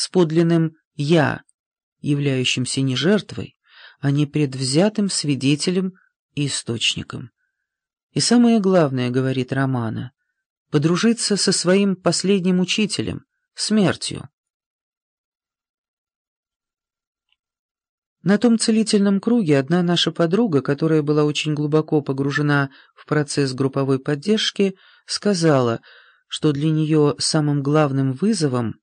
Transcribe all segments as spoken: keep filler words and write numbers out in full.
с подлинным «я», являющимся не жертвой, а не предвзятым свидетелем и источником. И самое главное, говорит Романа, подружиться со своим последним учителем, смертью. На том целительном круге одна наша подруга, которая была очень глубоко погружена в процесс групповой поддержки, сказала, что для нее самым главным вызовом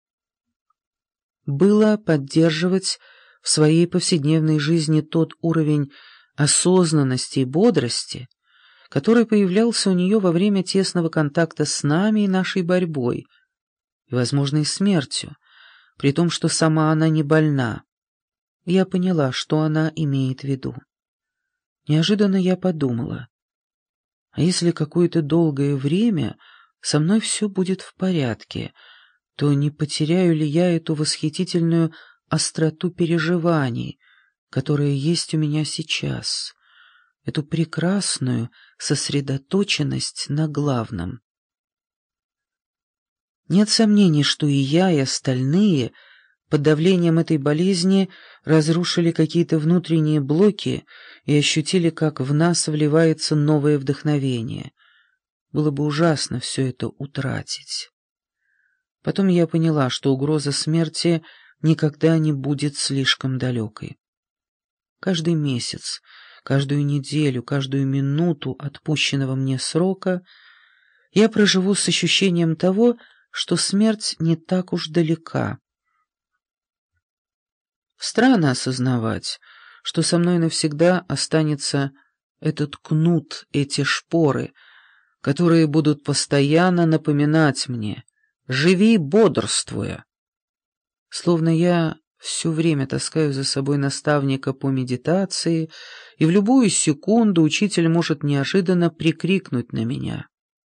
было поддерживать в своей повседневной жизни тот уровень осознанности и бодрости, который появлялся у нее во время тесного контакта с нами и нашей борьбой, и, возможно, и смертью, при том, что сама она не больна. Я поняла, что она имеет в виду. Неожиданно я подумала, а если какое-то долгое время со мной все будет в порядке, то не потеряю ли я эту восхитительную остроту переживаний, которая есть у меня сейчас, эту прекрасную сосредоточенность на главном? Нет сомнений, что и я, и остальные под давлением этой болезни разрушили какие-то внутренние блоки и ощутили, как в нас вливается новое вдохновение. Было бы ужасно все это утратить. Потом я поняла, что угроза смерти никогда не будет слишком далекой. Каждый месяц, каждую неделю, каждую минуту отпущенного мне срока я проживу с ощущением того, что смерть не так уж далека. Странно осознавать, что со мной навсегда останется этот кнут, эти шпоры, которые будут постоянно напоминать мне: «Живи, бодрствуя». Словно я все время таскаю за собой наставника по медитации, и в любую секунду учитель может неожиданно прикрикнуть на меня.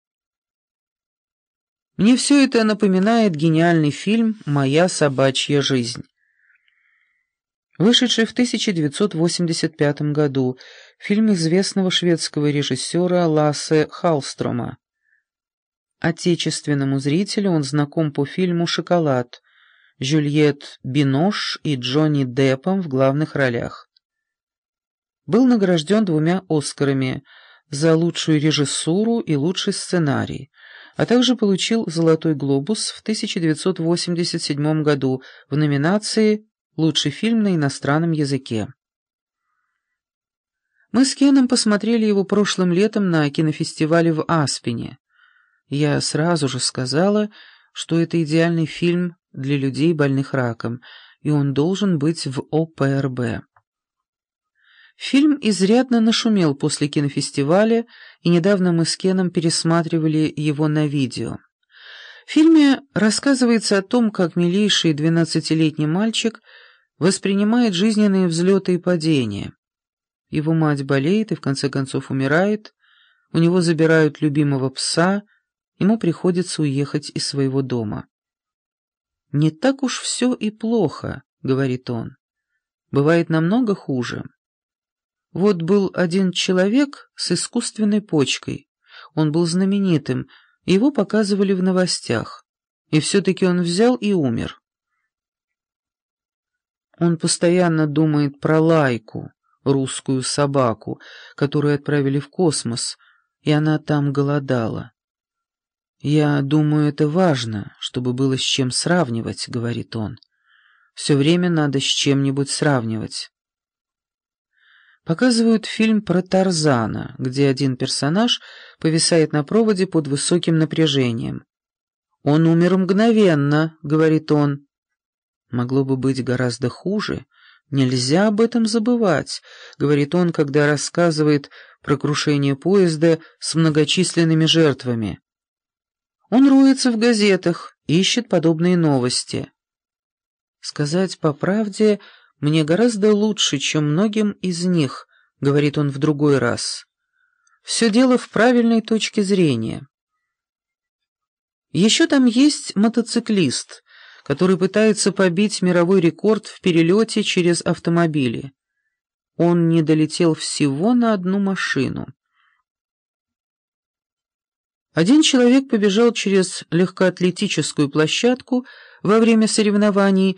Мне все это напоминает гениальный фильм «Моя собачья жизнь», вышедший в тысяча девятьсот восемьдесят пятом году, фильм известного шведского режиссера Лассе Халлстрома. Отечественному зрителю он знаком по фильму «Шоколад», Жюльетт Бинош и Джонни Деппом в главных ролях. Был награжден двумя «Оскарами» за лучшую режиссуру и лучший сценарий, а также получил «Золотой глобус» в тысяча девятьсот восемьдесят седьмом году в номинации «Лучший фильм на иностранном языке». Мы с Кеном посмотрели его прошлым летом на кинофестивале в Аспене. Я сразу же сказала, что это идеальный фильм для людей, больных раком, и он должен быть в О П Р Б. Фильм изрядно нашумел после кинофестиваля, и недавно мы с Кеном пересматривали его на видео. В фильме рассказывается о том, как милейший двенадцатилетний мальчик воспринимает жизненные взлеты и падения. Его мать болеет и в конце концов умирает, у него забирают любимого пса, ему приходится уехать из своего дома. «Не так уж все и плохо», — говорит он. «Бывает намного хуже. Вот был один человек с искусственной почкой. Он был знаменитым, и его показывали в новостях. И все-таки он взял и умер. Он постоянно думает про Лайку, русскую собаку, которую отправили в космос, и она там голодала. «Я думаю, это важно, чтобы было с чем сравнивать», — говорит он. «Все время надо с чем-нибудь сравнивать». Показывают фильм про Тарзана, где один персонаж повисает на проводе под высоким напряжением. «Он умер мгновенно», — говорит он. «Могло бы быть гораздо хуже. Нельзя об этом забывать», — говорит он, когда рассказывает про крушение поезда с многочисленными жертвами. Он роется в газетах, ищет подобные новости. «Сказать по правде, мне гораздо лучше, чем многим из них», — говорит он в другой раз. «Все дело в правильной точке зрения». Еще там есть мотоциклист, который пытается побить мировой рекорд в перелете через автомобили. Он не долетел всего на одну машину. Один человек побежал через легкоатлетическую площадку Во время соревнований